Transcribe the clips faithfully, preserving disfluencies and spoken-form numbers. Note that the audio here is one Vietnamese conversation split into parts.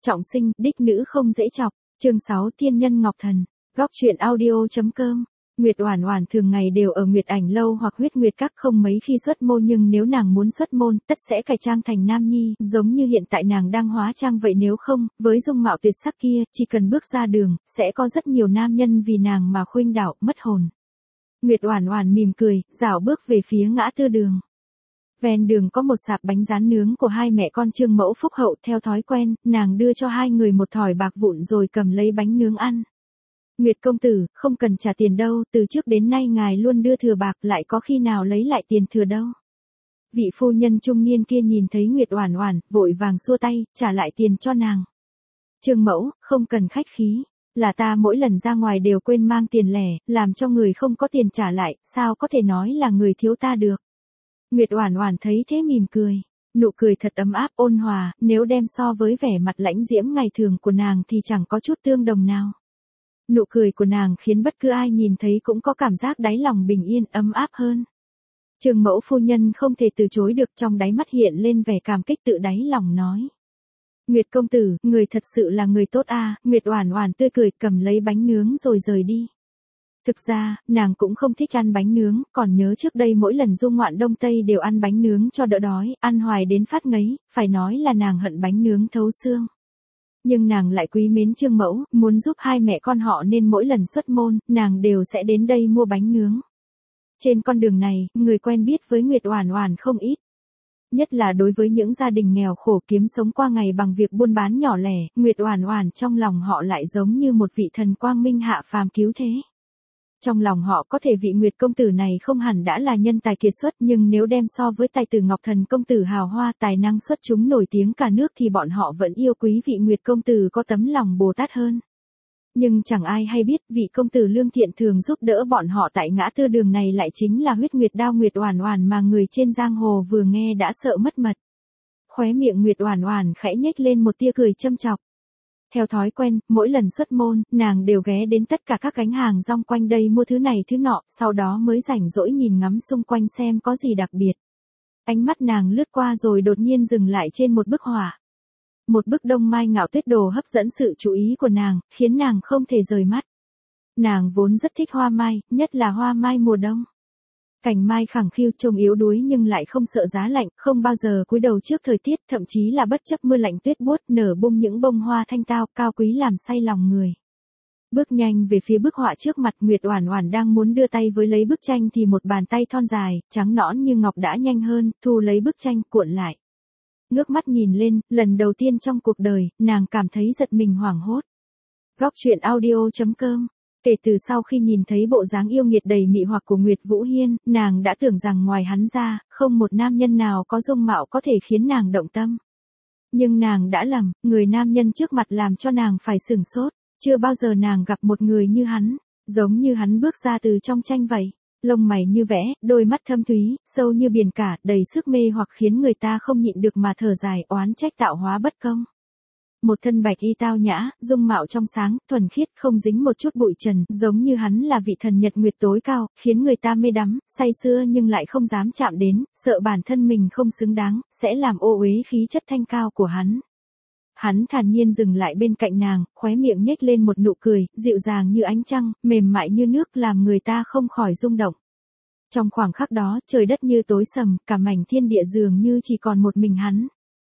Trọng sinh, đích nữ không dễ chọc. Chương sáu Thiên nhân Ngọc Thần. Góc truyện audio.com. Nguyệt Oản Oản thường ngày đều ở Nguyệt Ảnh lâu hoặc Huyết Nguyệt các, không mấy khi xuất môn, nhưng nếu nàng muốn xuất môn, tất sẽ cải trang thành nam nhi, giống như hiện tại nàng đang hóa trang vậy. Nếu không, với dung mạo tuyệt sắc kia, chỉ cần bước ra đường, sẽ có rất nhiều nam nhân vì nàng mà khuynh đảo, mất hồn. Nguyệt Oản Oản mỉm cười, dạo bước về phía ngã tư đường. Ven đường có một sạp bánh rán nướng của hai mẹ con Trương Mẫu Phúc Hậu, theo thói quen, nàng đưa cho hai người một thỏi bạc vụn rồi cầm lấy bánh nướng ăn. Nguyệt công tử, không cần trả tiền đâu, từ trước đến nay ngài luôn đưa thừa bạc, lại có khi nào lấy lại tiền thừa đâu. Vị phu nhân trung niên kia nhìn thấy Nguyệt Oản Oản, vội vàng xua tay, trả lại tiền cho nàng. Trương Mẫu, không cần khách khí, là ta mỗi lần ra ngoài đều quên mang tiền lẻ, làm cho người không có tiền trả lại, sao có thể nói là người thiếu ta được. Nguyệt Oản Oản thấy thế mỉm cười, nụ cười thật ấm áp ôn hòa, nếu đem so với vẻ mặt lãnh diễm ngày thường của nàng thì chẳng có chút tương đồng nào. Nụ cười của nàng khiến bất cứ ai nhìn thấy cũng có cảm giác đáy lòng bình yên, ấm áp hơn. Trương Mẫu phu nhân không thể từ chối được, trong đáy mắt hiện lên vẻ cảm kích, tự đáy lòng nói: Nguyệt công tử, người thật sự là người tốt a. À. Nguyệt Oản Oản tươi cười, cầm lấy bánh nướng rồi rời đi. Thực ra, nàng cũng không thích ăn bánh nướng, còn nhớ trước đây mỗi lần du ngoạn Đông Tây đều ăn bánh nướng cho đỡ đói, ăn hoài đến phát ngấy, phải nói là nàng hận bánh nướng thấu xương. Nhưng nàng lại quý mến Trương Mẫu, muốn giúp hai mẹ con họ nên mỗi lần xuất môn, nàng đều sẽ đến đây mua bánh nướng. Trên con đường này, người quen biết với Nguyệt Oản Oản không ít. Nhất là đối với những gia đình nghèo khổ kiếm sống qua ngày bằng việc buôn bán nhỏ lẻ, Nguyệt Oản Oản trong lòng họ lại giống như một vị thần quang minh hạ phàm cứu thế. Trong lòng họ có thể vị Nguyệt công tử này không hẳn đã là nhân tài kiệt xuất, nhưng nếu đem so với tài tử Ngọc Thần công tử hào hoa, tài năng xuất chúng nổi tiếng cả nước thì bọn họ vẫn yêu quý vị Nguyệt công tử có tấm lòng Bồ Tát hơn. Nhưng chẳng ai hay biết, vị công tử lương thiện thường giúp đỡ bọn họ tại ngã tư đường này lại chính là Huyết Nguyệt đao Nguyệt Oản Oản mà người trên giang hồ vừa nghe đã sợ mất mật. Khóe miệng Nguyệt Oản Oản khẽ nhếch lên một tia cười châm chọc. Theo thói quen, mỗi lần xuất môn, nàng đều ghé đến tất cả các gánh hàng rong quanh đây mua thứ này thứ nọ, sau đó mới rảnh rỗi nhìn ngắm xung quanh xem có gì đặc biệt. Ánh mắt nàng lướt qua rồi đột nhiên dừng lại trên một bức họa. Một bức Đông Mai Ngạo Tuyết đồ hấp dẫn sự chú ý của nàng, khiến nàng không thể rời mắt. Nàng vốn rất thích hoa mai, nhất là hoa mai mùa đông. Cành mai khẳng khiu, trông yếu đuối nhưng lại không sợ giá lạnh, không bao giờ cúi đầu trước thời tiết, thậm chí là bất chấp mưa lạnh tuyết buốt, nở bung những bông hoa thanh tao, cao quý làm say lòng người. Bước nhanh về phía bức họa trước mặt, Nguyệt Oản Oản đang muốn đưa tay với lấy bức tranh thì một bàn tay thon dài, trắng nõn như ngọc đã nhanh hơn, thu lấy bức tranh, cuộn lại. Ngước mắt nhìn lên, lần đầu tiên trong cuộc đời, nàng cảm thấy giật mình hoảng hốt. Góc truyện audio.com. Kể từ sau khi nhìn thấy bộ dáng yêu nghiệt đầy mị hoặc của Nguyệt Vũ Hiên, nàng đã tưởng rằng ngoài hắn ra, không một nam nhân nào có dung mạo có thể khiến nàng động tâm. Nhưng nàng đã lầm, người nam nhân trước mặt làm cho nàng phải sửng sốt, chưa bao giờ nàng gặp một người như hắn, giống như hắn bước ra từ trong tranh vậy. Lông mày như vẽ, đôi mắt thâm thúy, sâu như biển cả, đầy sức mê hoặc khiến người ta không nhịn được mà thở dài, oán trách tạo hóa bất công. Một thân bạch y tao nhã, dung mạo trong sáng, thuần khiết, không dính một chút bụi trần, giống như hắn là vị thần nhật nguyệt tối cao, khiến người ta mê đắm, say sưa nhưng lại không dám chạm đến, sợ bản thân mình không xứng đáng, sẽ làm ô uế khí chất thanh cao của hắn. Hắn thản nhiên dừng lại bên cạnh nàng, khóe miệng nhếch lên một nụ cười, dịu dàng như ánh trăng, mềm mại như nước, làm người ta không khỏi rung động. Trong khoảnh khắc đó, trời đất như tối sầm, cả mảnh thiên địa dường như chỉ còn một mình hắn.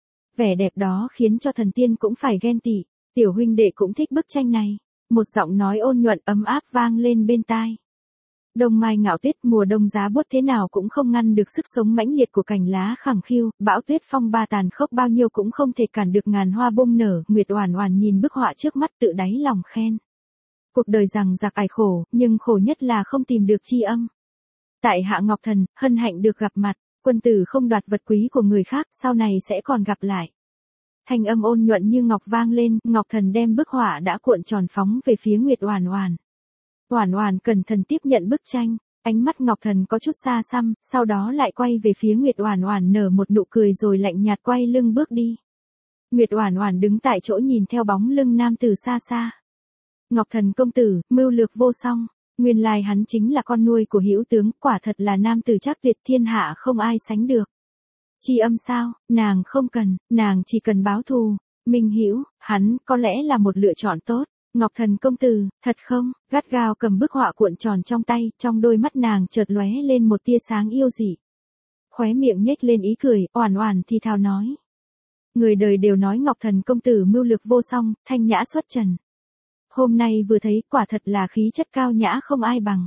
Vẻ đẹp đó khiến cho thần tiên cũng phải ghen tị. Tiểu huynh đệ cũng thích bức tranh này. Một giọng nói ôn nhuận ấm áp vang lên bên tai. Đông Mai Ngạo Tuyết, mùa đông giá buốt thế nào cũng không ngăn được sức sống mãnh liệt của cành lá khẳng khiu, bão tuyết phong ba tàn khốc bao nhiêu cũng không thể cản được ngàn hoa bông nở. Nguyệt Oản Oản nhìn bức họa trước mắt, tự đáy lòng khen. Cuộc đời rằng giặc ải khổ, nhưng khổ nhất là không tìm được tri âm. Tại hạ Ngọc Thần, hân hạnh được gặp mặt. Quân tử không đoạt vật quý của người khác, sau này sẽ còn gặp lại. Thanh âm ôn nhuận như ngọc vang lên, Ngọc Thần đem bức họa đã cuộn tròn phóng về phía Nguyệt Oản Oản. Oản Oản cẩn thận tiếp nhận bức tranh, ánh mắt Ngọc Thần có chút xa xăm, sau đó lại quay về phía Nguyệt Oản Oản nở một nụ cười rồi lạnh nhạt quay lưng bước đi. Nguyệt Oản Oản đứng tại chỗ nhìn theo bóng lưng nam tử xa xa. Ngọc Thần công tử, mưu lược vô song. Nguyên lai hắn chính là con nuôi của Hữu tướng, quả thật là nam tử trác tuyệt, thiên hạ không ai sánh được. Tri âm sao, nàng không cần, nàng chỉ cần báo thù. Minh Hữu, hắn có lẽ là một lựa chọn tốt. Ngọc Thần công tử, thật không? Gắt gao cầm bức họa cuộn tròn trong tay, trong đôi mắt nàng chợt lóe lên một tia sáng yêu dị. Khóe miệng nhếch lên ý cười, oản oản thì thào nói. Người đời đều nói Ngọc Thần công tử mưu lược vô song, thanh nhã xuất trần. Hôm nay vừa thấy, quả thật là khí chất cao nhã không ai bằng.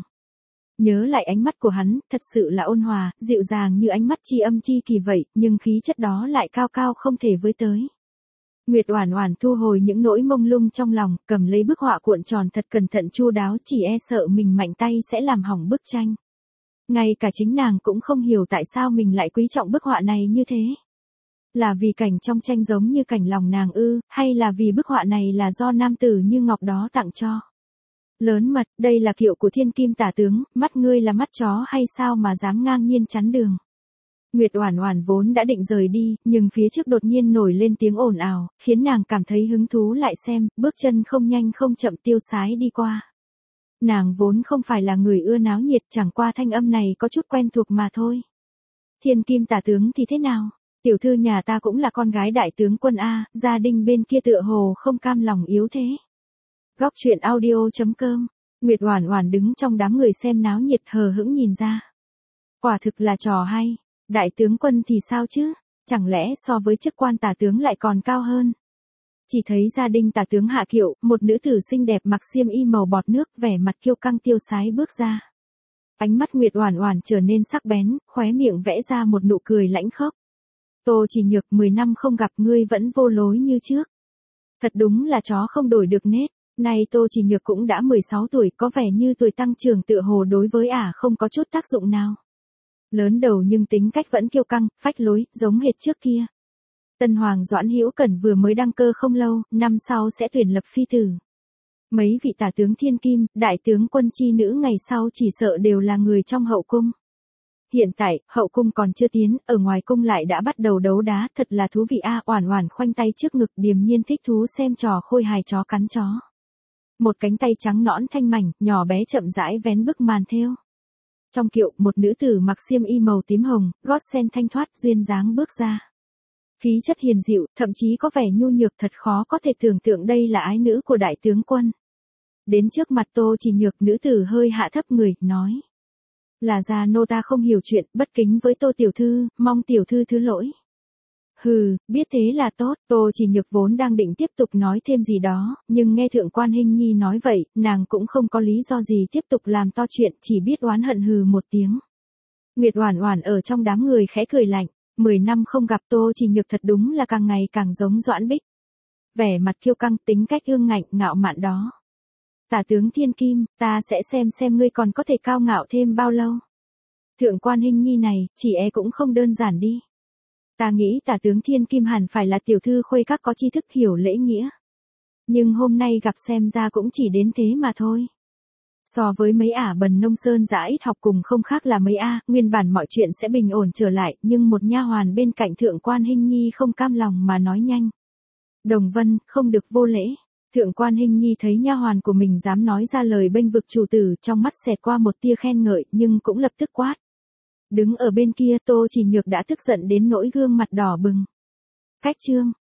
Nhớ lại ánh mắt của hắn, thật sự là ôn hòa, dịu dàng như ánh mắt chi âm chi kỳ vậy, nhưng khí chất đó lại cao cao không thể với tới. Nguyệt Oản Oản thu hồi những nỗi mông lung trong lòng, cầm lấy bức họa cuộn tròn thật cẩn thận chu đáo, chỉ e sợ mình mạnh tay sẽ làm hỏng bức tranh. Ngay cả chính nàng cũng không hiểu tại sao mình lại quý trọng bức họa này như thế. Là vì cảnh trong tranh giống như cảnh lòng nàng ư, hay là vì bức họa này là do nam tử như ngọc đó tặng cho? Lớn mật, đây là kiệu của thiên kim tả tướng, mắt ngươi là mắt chó hay sao mà dám ngang nhiên chắn đường? Nguyệt Oản Oản vốn đã định rời đi, nhưng phía trước đột nhiên nổi lên tiếng ồn ào, khiến nàng cảm thấy hứng thú lại xem, bước chân không nhanh không chậm tiêu sái đi qua. Nàng vốn không phải là người ưa náo nhiệt, chẳng qua thanh âm này có chút quen thuộc mà thôi. Thiên kim tả tướng thì thế nào? Tiểu thư nhà ta cũng là con gái đại tướng quân A, gia đình bên kia tựa hồ không cam lòng yếu thế. Góc truyện audio chấm com. Nguyệt Oản Oản đứng trong đám người xem náo nhiệt hờ hững nhìn ra. Quả thực là trò hay. Đại tướng quân thì sao chứ? Chẳng lẽ so với chức quan tả tướng lại còn cao hơn? Chỉ thấy gia đình tả tướng hạ kiệu, một nữ tử xinh đẹp mặc xiêm y màu bọt nước, vẻ mặt kiêu căng tiêu sái bước ra. Ánh mắt Nguyệt Oản Oản trở nên sắc bén, khóe miệng vẽ ra một nụ cười lãnh khốc. Tô Chỉ Nhược, mười năm không gặp ngươi vẫn vô lối như trước. Thật đúng là chó không đổi được nết. Nay Tô Chỉ Nhược cũng đã mười sáu tuổi, có vẻ như tuổi tăng trưởng tựa hồ đối với ả không có chút tác dụng nào. Lớn đầu nhưng tính cách vẫn kiêu căng, phách lối, giống hệt trước kia. Tân Hoàng Doãn Hữu Cẩn vừa mới đăng cơ không lâu, năm sau sẽ tuyển lập phi tử. Mấy vị tả tướng thiên kim, đại tướng quân chi nữ ngày sau chỉ sợ đều là người trong hậu cung. Hiện tại, hậu cung còn chưa tiến, ở ngoài cung lại đã bắt đầu đấu đá, thật là thú vị a. Oản Oản khoanh tay trước ngực, điềm nhiên thích thú xem trò khôi hài chó cắn chó. Một cánh tay trắng nõn thanh mảnh, nhỏ bé chậm rãi vén bức màn thêu. Trong kiệu, một nữ tử mặc xiêm y màu tím hồng, gót sen thanh thoát duyên dáng bước ra. Khí chất hiền dịu, thậm chí có vẻ nhu nhược, thật khó có thể tưởng tượng đây là ái nữ của đại tướng quân. Đến trước mặt Tô Chỉ Nhược, nữ tử hơi hạ thấp người, nói. Là già nô ta không hiểu chuyện, bất kính với Tô tiểu thư, mong tiểu thư thứ lỗi. Hừ, biết thế là tốt. Tô Chỉ Nhược vốn đang định tiếp tục nói thêm gì đó, nhưng nghe Thượng quan Hinh Nhi nói vậy, nàng cũng không có lý do gì tiếp tục làm to chuyện, chỉ biết oán hận hừ một tiếng. Nguyệt Oản Oản ở trong đám người khẽ cười lạnh, mười năm không gặp Tô Chỉ Nhược thật đúng là càng ngày càng giống Doãn Bích. Vẻ mặt kiêu căng, tính cách ương ngạnh, ngạo mạn đó. Tả tướng thiên kim, ta sẽ xem xem ngươi còn có thể cao ngạo thêm bao lâu. Thượng quan Hinh Nhi này, chỉ e cũng không đơn giản đi. Ta nghĩ tả tướng thiên kim hẳn phải là tiểu thư khuê các có tri thức hiểu lễ nghĩa. Nhưng hôm nay gặp xem ra cũng chỉ đến thế mà thôi. So với mấy ả bần nông sơn dã ít học cùng không khác là mấy a, nguyên bản mọi chuyện sẽ bình ổn trở lại, nhưng một nha hoàn bên cạnh Thượng quan Hinh Nhi không cam lòng mà nói nhanh. Đồng Vân, không được vô lễ. Thượng quan Hinh Nhi thấy nha hoàn của mình dám nói ra lời bênh vực chủ tử, trong mắt xẹt qua một tia khen ngợi, nhưng cũng lập tức quát. Đứng ở bên kia Tô Chỉ Nhược đã tức giận đến nỗi gương mặt đỏ bừng. Cách chương.